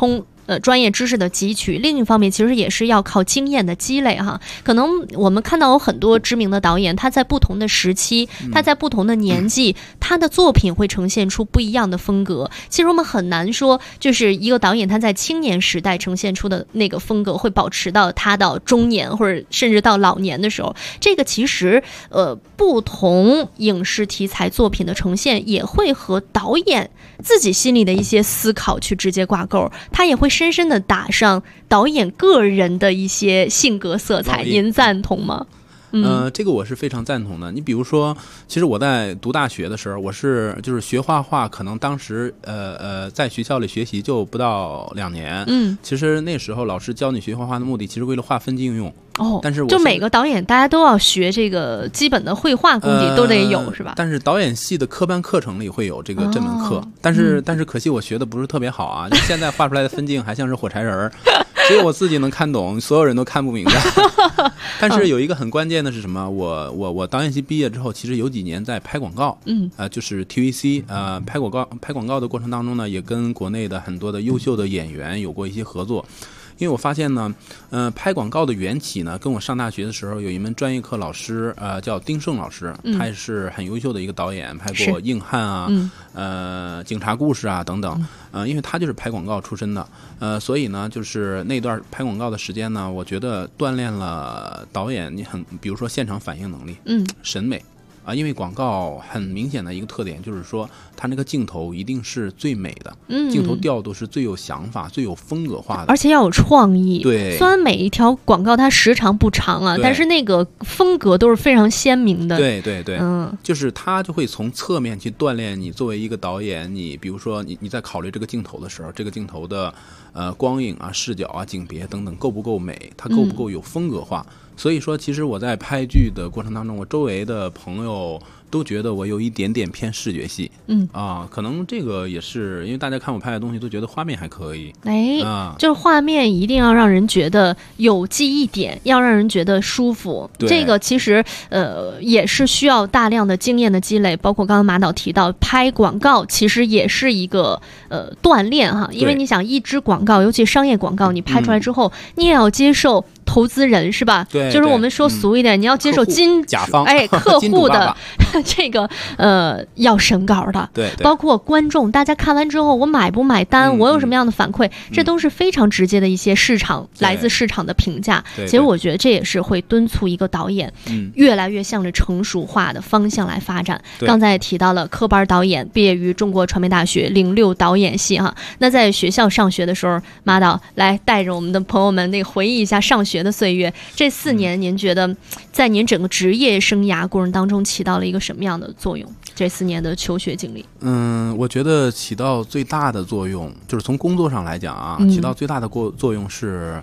专业知识的汲取，另一方面其实也是要靠经验的积累哈。可能我们看到有很多知名的导演，他在不同的时期，他在不同的年纪，他的作品会呈现出不一样的风格。其实我们很难说，就是一个导演他在青年时代呈现出的那个风格会保持到他到中年或者甚至到老年的时候。这个其实不同影视题材作品的呈现也会和导演自己心里的一些思考去直接挂钩，他也会深深的打上导演个人的一些性格色彩。您赞同吗？ 这个我是非常赞同的。你比如说，其实我在读大学的时候，我是就是学画画，可能当时在学校里学习就不到2年。其实那时候老师教你学画画的目的，其实为了画分镜应用。但是就每个导演大家都要学这个基本的绘画功底都得有，是吧？ 但是导演系的科班课程里会有这门课，但是可惜我学的不是特别好啊，就现在画出来的分镜还像是火柴人，只有我自己能看懂，所有人都看不明白。但是有一个很关键的是什么？我导演系毕业之后，其实有几年在拍广告，就是 TVC 拍广告的过程当中呢，也跟国内的很多的优秀的演员有过一些合作。因为我发现呢，拍广告的缘起呢，跟我上大学的时候有一门专业课老师，叫丁晟老师，他也是很优秀的一个导演，拍过《硬汉》啊，警察故事啊等等，因为他就是拍广告出身的，所以呢，就是那段拍广告的时间呢，我觉得锻炼了导演比如说现场反应能力，审美。因为广告很明显的一个特点就是说，它那个镜头一定是最美的，镜头调度是最有想法、最有风格化的， 而且要有创意。 对， 虽然每一条广告它时长不长啊，但是那个风格都是非常鲜明的。 对，就是它就会从侧面去锻炼你作为一个导演，你比如说你在考虑这个镜头的时候，这个镜头的光影啊、视角啊、景别等等够不够美，它够不够有风格化。所以说，其实我在拍剧的过程当中，我周围的朋友都觉得我有一点点偏视觉系，可能这个也是因为大家看我拍的东西都觉得画面还可以， 就是画面一定要让人觉得有记忆点，要让人觉得舒服。这个其实也是需要大量的经验的积累，包括刚刚马导提到拍广告，其实也是一个锻炼哈，因为你想一支广告，尤其商业广告，你拍出来之后，你也要接受投资人是吧？ 对， 就是我们说俗一点，你要接受甲方客户的这个要审稿的， 对， 包括观众，大家看完之后我买不买单，我有什么样的反馈，这都是非常直接的一些来自市场的评价。其实我觉得这也是会敦促一个导演越来越向着成熟化的方向来发展。刚才也提到了科班导演，毕业于中国传媒大学06导演系哈。那在学校上学的时候，马导来带着我们的朋友们回忆一下上学的岁月。这4年您觉得在您整个职业生涯过程当中起到了一个什么样的作用？这4年的求学经历， 我觉得起到最大的作用就是从工作上来讲啊，起到最大的作用是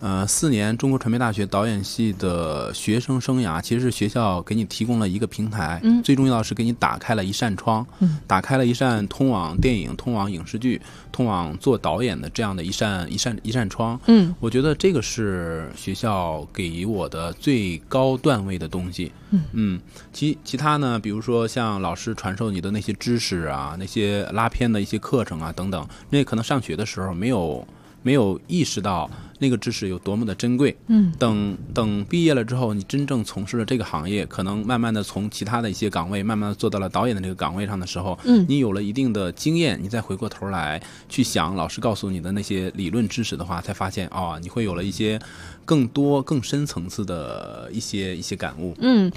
4年中国传媒大学导演系的学生生涯，其实是学校给你提供了一个平台，最重要的是给你打开了一扇窗，打开了一扇通往电影、通往影视剧、通往做导演的这样的一扇窗。我觉得这个是学校给我的最高段位的东西。其他呢，比如说像老师传授你的那些知识啊，那些拉片的一些课程啊等等，那可能上学的时候没有意识到那个知识有多么的珍贵。等毕业了之后，你真正从事了这个行业，可能慢慢的从其他的一些岗位慢慢的做到了导演的这个岗位上的时候，你有了一定的经验，你再回过头来去想老师告诉你的那些理论知识的话，才发现你会有了一些更多更深层次的一些感悟。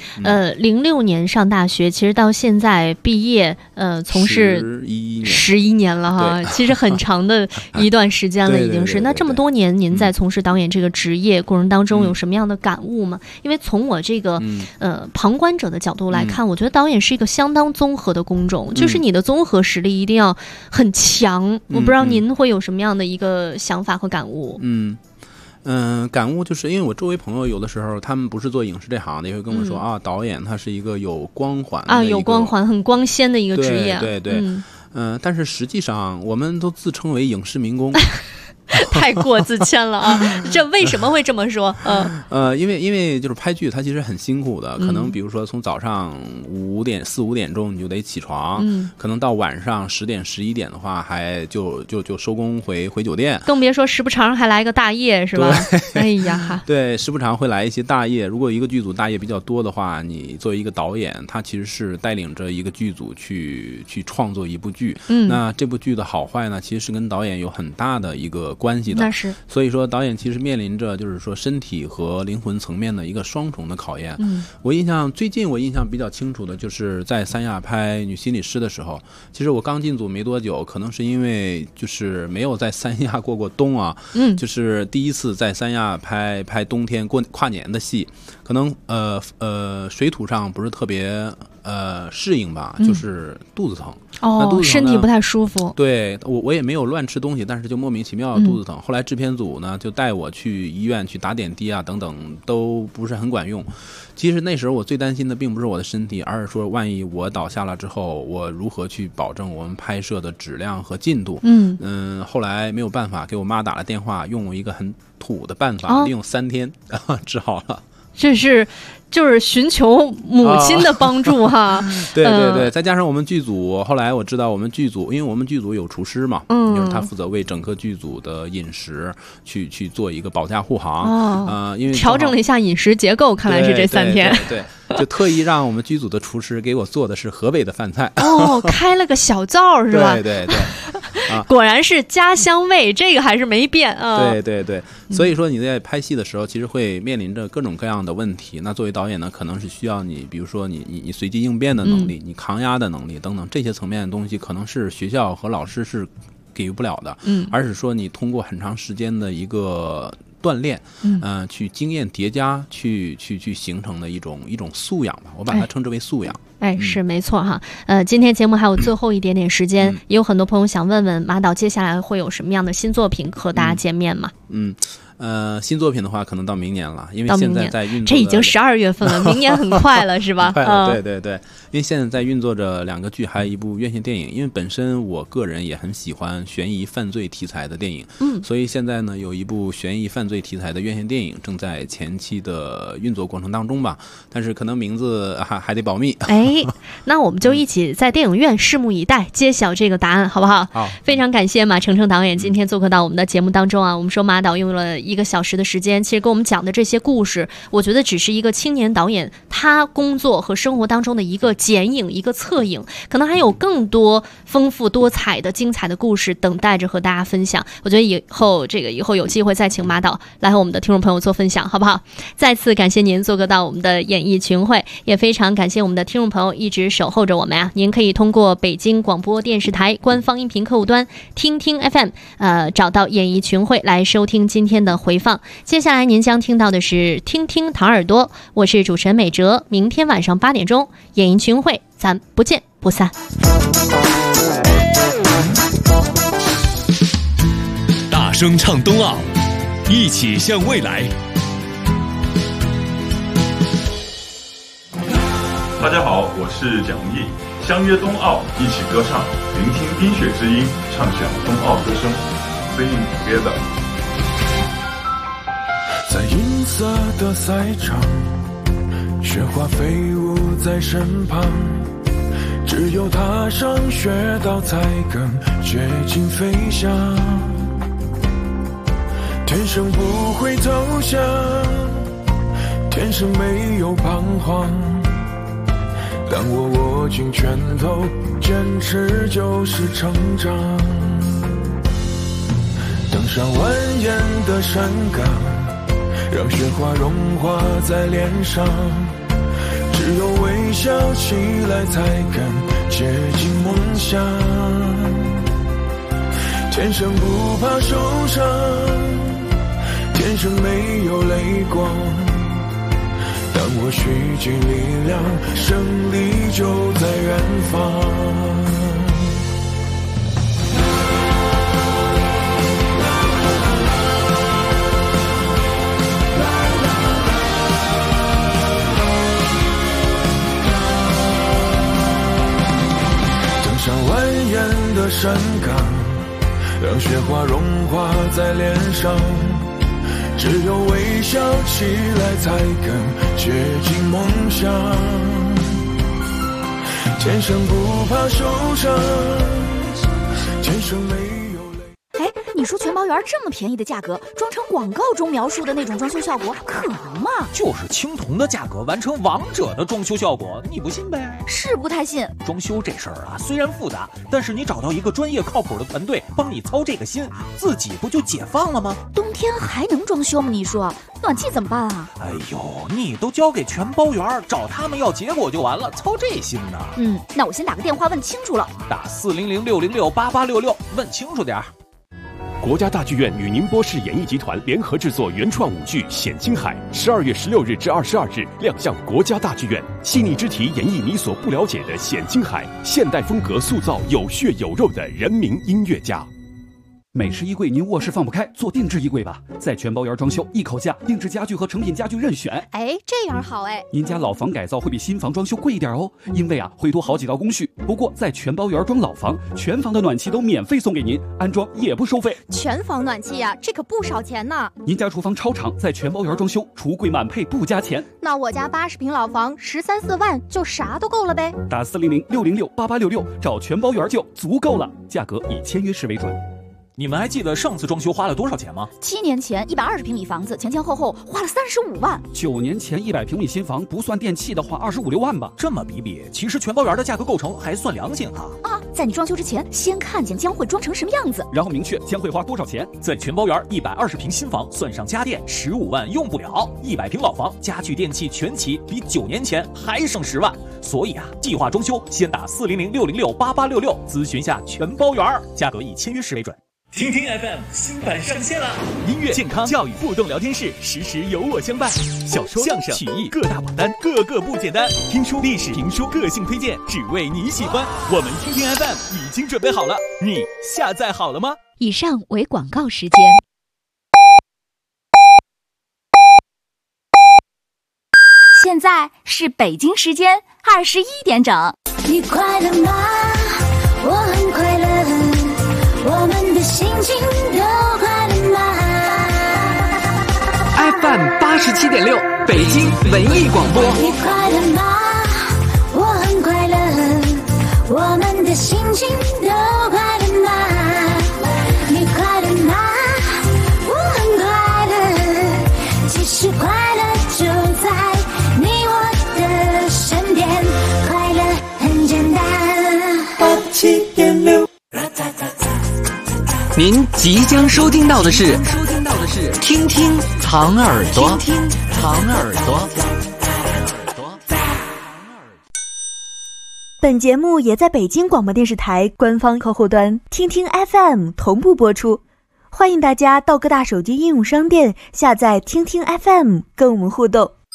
06年上大学，其实到现在毕业从事11年了哈，其实很长的一段时间了已经是。那这么多年您在从事导演这个职业过程当中有什么样的感悟吗？因为从我这个旁观者的角度来看，我觉得导演是一个相当综合的工种，就是你的综合实力一定要很强。我不知道您会有什么样的一个想法和感悟？ 感悟就是因为我周围朋友有的时候他们不是做影视这行的，也会跟我说导演他是一个有光环的有光环很光鲜的一个职业。 对，但是实际上我们都自称为影视民工太过自谦了啊！这为什么会这么说？ 因为就是拍剧，它其实很辛苦的。可能比如说从早上4、5点钟你就得起床，可能到晚上10点、11点的话，还就收工回酒店。 更别说时不常还来个大夜，是吧？哎呀， 对，时不常会来一些大夜。如果一个剧组大夜比较多的话，你作为一个导演，他其实是带领着一个剧组去创作一部剧。那这部剧的好坏呢，其实是跟导演有很大的一个关系的。 那是。 所以说，导演其实面临着就是说身体和灵魂层面的一个双重的考验。最近我印象比较清楚的就是在三亚拍女心理师的时候，其实我刚进组没多久，可能是因为就是没有在三亚过过冬啊，就是第一次在三亚拍冬天跨年的戏，可能水土上不是特别适应吧，就是肚子疼。 身体不太舒服。 对，我也没有乱吃东西，但是就莫名其妙肚子疼。后来制片组呢就带我去医院去打点滴啊等等，都不是很管用。其实那时候我最担心的并不是我的身体，而是说万一我倒下了之后，我如何去保证我们拍摄的质量和进度。后来没有办法，给我妈打了电话，用一个很土的办法，利用3天治好了。 这是就是寻求母亲的帮助哈。 对对对，再加上我们剧组，后来我知道我们剧组，因为我们剧组有厨师嘛，就是他负责为整个剧组的饮食去做一个保驾护航。因为调整了一下饮食结构，看来是这3天。 对，就特意让我们剧组的厨师给我做的是河北的饭菜。 开了个小灶是吧？ 对。 果然是家乡味，这个还是没变啊。 对，所以说你在拍戏的时候，其实会面临着各种各样的问题。那作为导演呢，可能是需要你，比如说你随机应变的能力，你抗压的能力等等这些层面的东西，可能是学校和老师是给予不了的。而是说你通过很长时间的一个锻炼，去经验叠加，去形成的一种素养吧，我把它称之为素养。 是没错哈。今天节目还有最后一点点时间，也有很多朋友想问问马导接下来会有什么样的新作品和大家见面吗？ 新作品的话可能到明年了，因为现在在运作， 这已经12月份了，明年很快了是吧？ 快了，对，因为现在在运作着2个剧，还有一部院线电影。因为本身我个人也很喜欢悬疑犯罪题材的电影，所以现在呢有一部悬疑犯罪题材的院线电影正在前期的运作过程当中吧，但是可能名字还得保密。 那我们就一起在电影院拭目以待，揭晓这个答案好不好？ 好， 非常感谢马承承导演今天做客到我们的节目当中啊。我们说马导用了1个小时的时间，其实跟我们讲的这些故事，我觉得只是一个青年导演他工作和生活当中的一个剪影，一个侧影，可能还有更多丰富多彩的精彩的故事等待着和大家分享。我觉得以后有机会再请马导来和我们的听众朋友做分享好不好？再次感谢您做客到我们的演艺群会，也非常感谢我们的听众朋友一直守候着我们啊。您可以通过北京广播电视台官方音频客户端听听 FM 找到演艺群会来收听今天的回放。接下来您将听到的是听听唐耳朵，我是主持人美哲，明天晚上8点钟演艺群会咱不见不散。 大声唱冬奥，一起向未来。 大家好，我是蒋毅，相约冬奥，一起歌唱，聆听冰雪之音，畅想冬奥歌声 ，Sing together。 在银色的赛场，雪花飞舞在身旁，只有踏上雪道才更接近飞翔。天生不会投降，天生没有彷徨。当我握紧拳头，坚持就是成长。登上蜿蜒的山岗，让雪花融化在脸上，只有微笑起来才更接近梦想。天生不怕受伤，天生没有泪光。当我蓄积力量，胜利就在远方。上蜿蜒的山岗， 让雪花融化在脸上，只有微笑起来才更接近梦想。天生不怕受伤，天生没有泪。 哎，你说全包园这么便宜的价格，装成广告中描述的那种装修效果，可能吗？ 就是青铜的价格完成王者的装修效果，你不信呗？ 是不太信。 装修这事儿啊，虽然复杂，但是你找到一个专业靠谱的团队帮你操这个心，自己不就解放了吗？ 冬天还能装修吗？你说暖气怎么办啊？ 哎呦，你都交给全包园，找他们要结果就完了，操这心呢？ 那我先打个电话问清楚了。 打400-606-8866，问清楚点儿。 国家大剧院与宁波市演艺集团联合制作原创舞剧《显青海》，12月16日至22日亮相国家大剧院。细腻之题演绎你所不了解的显青海，现代风格塑造有血有肉的人民音乐家。 美式衣柜您卧室放不开，做定制衣柜吧，在全包园装修，一口价，定制家具和成品家具任选。 哎，这样好哎。 您家老房改造会比新房装修贵一点哦，因为会多好几道工序。不过在全包园装老房，全房的暖气都免费送给您，安装也不收费。 全房暖气呀，这可不少钱呢。 您家厨房超长，在全包园装修，橱柜满配不加钱。 那我家80平老房13、14万就啥都够了呗。 打400-606-8866，找全包园就足够了，价格以签约式为准。 你们还记得上次装修花了多少钱吗 ？7年前120平米房子前后花了35万。 9年前100平米新房不算电器的话25、6万吧。 这么比，其实全包园的价格构成还算良心啊！在你装修之前，先看见将会装成什么样子， 然后明确将会花多少钱。 在全包园120平新房算上家电15万用不了，100平老房家具电器全齐，比9年前还省10万。所以计划装修先打400-606-8866咨询下全包园，价格以签约式为准。 听听 FM 新版上线了，音乐、健康、教育、互动聊天室，时时有我相伴。小说、相声、曲艺各大榜单，个个不简单。听书、历史、评书，个性推荐，只为你喜欢。我们听听 FM 已经准备好了，你下载好了吗？ 以上为广告时间。现在是北京时间21点整。 你快乐吗？我很快乐。我们的心情都快乐吗 ？FM 87.6，北京文艺广播。 你快乐吗？我很快乐。我们的心情都快乐吗？你快乐吗？我很快乐。其实快乐就在你我的身边，快乐很简单。87.6。 您即将收听到的是听听藏耳朵，听听藏耳朵。 本节目也在北京广播电视台官方客户端听听 FM 同步播出，欢迎大家到各大手机应用商店下载听听 FM 跟我们互动。